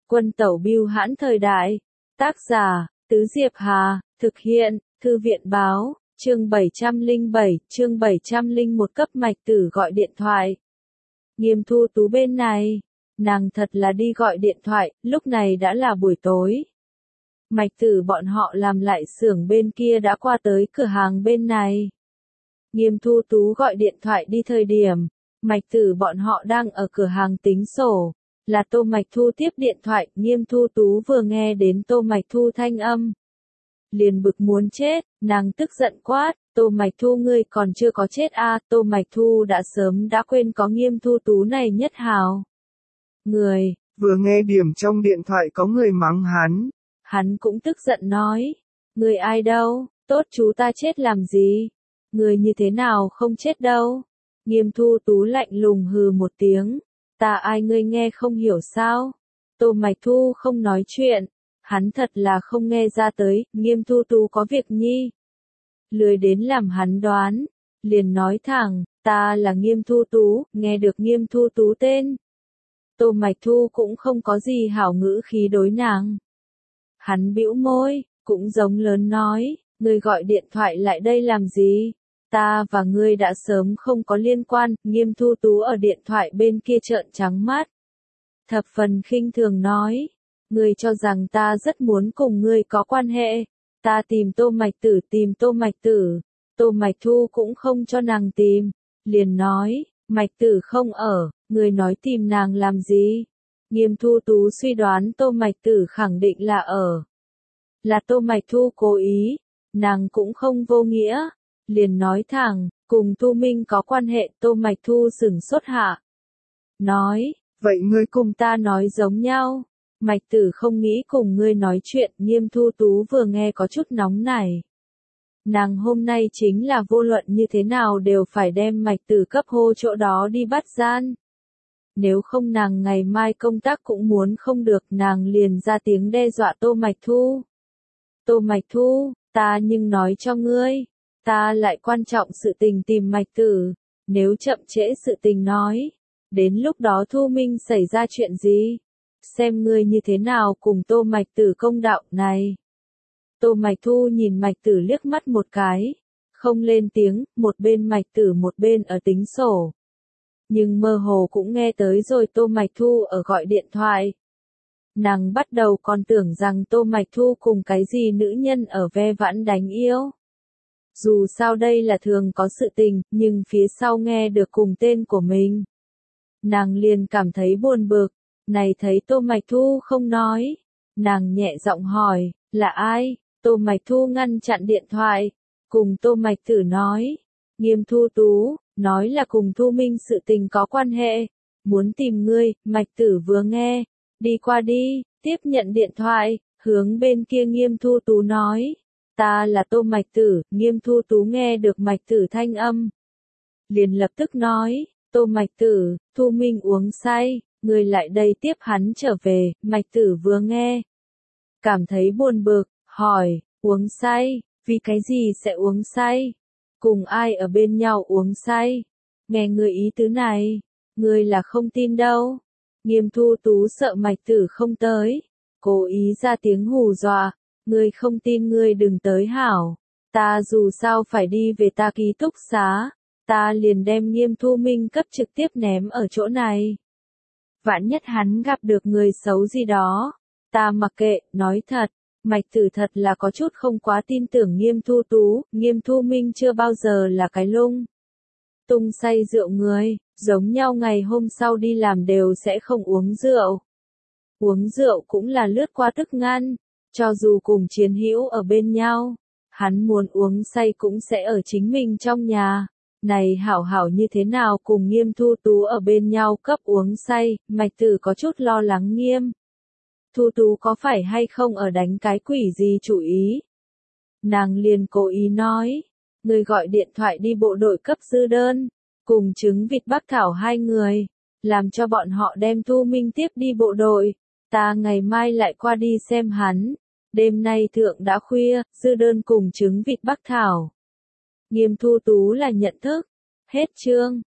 Quân tẩu bưu hãn thời đại. Tác giả, Tứ Diệp Hà, thực hiện, Thư viện báo, chương 707, chương 701 cấp Mạch Tử gọi điện thoại. Nghiêm Thu Tú bên này, nàng thật là đi gọi điện thoại, lúc này đã là buổi tối. Mạch Tử bọn họ làm lại xưởng bên kia đã qua tới cửa hàng bên này. Nghiêm Thu Tú gọi điện thoại đi thời điểm, Mạch Tử bọn họ đang ở cửa hàng tính sổ. Là Tô Mạch Thu tiếp điện thoại, Nghiêm Thu Tú vừa nghe đến Tô Mạch Thu thanh âm. Liền bực muốn chết, nàng tức giận quát, Tô Mạch Thu ngươi còn chưa có chết à, Tô Mạch Thu đã sớm đã quên có Nghiêm Thu Tú này nhất hào. Người, vừa nghe điểm trong điện thoại có người mắng hắn. Hắn cũng tức giận nói, người ai đâu, tốt chú ta chết làm gì, người như thế nào không chết đâu. Nghiêm Thu Tú lạnh lùng hừ một tiếng. Ta ai ngươi nghe không hiểu sao? Tô Mạch Thu không nói chuyện, hắn thật là không nghe ra tới, Nghiêm Thu Tú có việc nhi. Lười đến làm hắn đoán, liền nói thẳng, ta là Nghiêm Thu Tú, nghe được Nghiêm Thu Tú tên. Tô Mạch Thu cũng không có gì hảo ngữ khí đối nàng. Hắn bĩu môi, cũng giống lớn nói, ngươi gọi điện thoại lại đây làm gì? Ta và ngươi đã sớm không có liên quan, Nghiêm Thu Tú ở điện thoại bên kia trợn trắng mắt. Thập phần khinh thường nói, ngươi cho rằng ta rất muốn cùng ngươi có quan hệ, ta tìm Tô Mạch Tử tìm Tô Mạch Tử, Tô Mạch Thu cũng không cho nàng tìm, liền nói, Mạch Tử không ở, ngươi nói tìm nàng làm gì? Nghiêm Thu Tú suy đoán Tô Mạch Tử khẳng định là ở. Là Tô Mạch Thu cố ý, nàng cũng không vô nghĩa. Liền nói thẳng, cùng Thu Minh có quan hệ, Tô Mạch Thu sửng sốt hạ. Nói, vậy ngươi cùng ta nói giống nhau. Mạch Tử không nghĩ cùng ngươi nói chuyện, Nghiêm Thu Tú vừa nghe có chút nóng nảy. Nàng hôm nay chính là vô luận như thế nào đều phải đem Mạch Tử cấp hô chỗ đó đi bắt gian. Nếu không nàng ngày mai công tác cũng muốn không được, nàng liền ra tiếng đe dọa Tô Mạch Thu. Tô Mạch Thu, ta nhưng nói cho ngươi. Ta lại quan trọng sự tình tìm Mạch Tử, nếu chậm trễ sự tình nói, đến lúc đó Thu Minh xảy ra chuyện gì? Xem ngươi như thế nào cùng Tô Mạch Tử công đạo này. Tô Mạch Thu nhìn Mạch Tử liếc mắt một cái, không lên tiếng, một bên Mạch Tử một bên ở tính sổ. Nhưng mơ hồ cũng nghe tới rồi Tô Mạch Thu ở gọi điện thoại. Nàng bắt đầu còn tưởng rằng Tô Mạch Thu cùng cái gì nữ nhân ở ve vãn đánh yêu. Dù sao đây là thường có sự tình, nhưng phía sau nghe được cùng tên của mình. Nàng liền cảm thấy buồn bực, này thấy Tô Mạch Thu không nói. Nàng nhẹ giọng hỏi, là ai? Tô Mạch Thu ngăn chặn điện thoại, cùng Tô Mạch Tử nói. Nghiêm Thu Tú, nói là cùng Thu Minh sự tình có quan hệ. Muốn tìm ngươi, Mạch Tử vừa nghe. Đi qua đi, tiếp nhận điện thoại, hướng bên kia Nghiêm Thu Tú nói. Ta là Tô Mạch Tử, Nghiêm Thu Tú nghe được Mạch Tử thanh âm. Liền lập tức nói, Tô Mạch Tử, Thu Minh uống say, người lại đây tiếp hắn trở về, Mạch Tử vừa nghe. Cảm thấy buồn bực, hỏi, uống say, vì cái gì sẽ uống say? Cùng ai ở bên nhau uống say? Nghe người ý tứ này, người là không tin đâu. Nghiêm Thu Tú sợ Mạch Tử không tới, cố ý ra tiếng hù dọa. Ngươi không tin ngươi đừng tới hảo, ta dù sao phải đi về ta ký túc xá, ta liền đem Nghiêm Thu Minh cấp trực tiếp ném ở chỗ này. Vạn nhất hắn gặp được người xấu gì đó, ta mặc kệ, nói thật, Mạch Tử thật là có chút không quá tin tưởng Nghiêm Thu Tú, Nghiêm Thu Minh chưa bao giờ là cái lung tung say rượu người, giống nhau ngày hôm sau đi làm đều sẽ không uống rượu. Uống rượu cũng là lướt qua thức ngăn. Cho dù cùng chiến hữu ở bên nhau, hắn muốn uống say cũng sẽ ở chính mình trong nhà. Này hảo hảo như thế nào cùng Nghiêm Thu Tú ở bên nhau cấp uống say, Mạch Tử có chút lo lắng Nghiêm. Thu Tú có phải hay không ở đánh cái quỷ gì chủ ý? Nàng liền cố ý nói, người gọi điện thoại đi bộ đội cấp dư đơn, cùng trứng vịt Bắc Thảo hai người, làm cho bọn họ đem Thu Minh tiếp đi bộ đội. Ta ngày mai lại qua đi xem hắn. Đêm nay thượng đã khuya, dư đơn cùng trứng vịt Bắc Thảo. Nghiêm Thu Tú là nhận thức. Hết chương.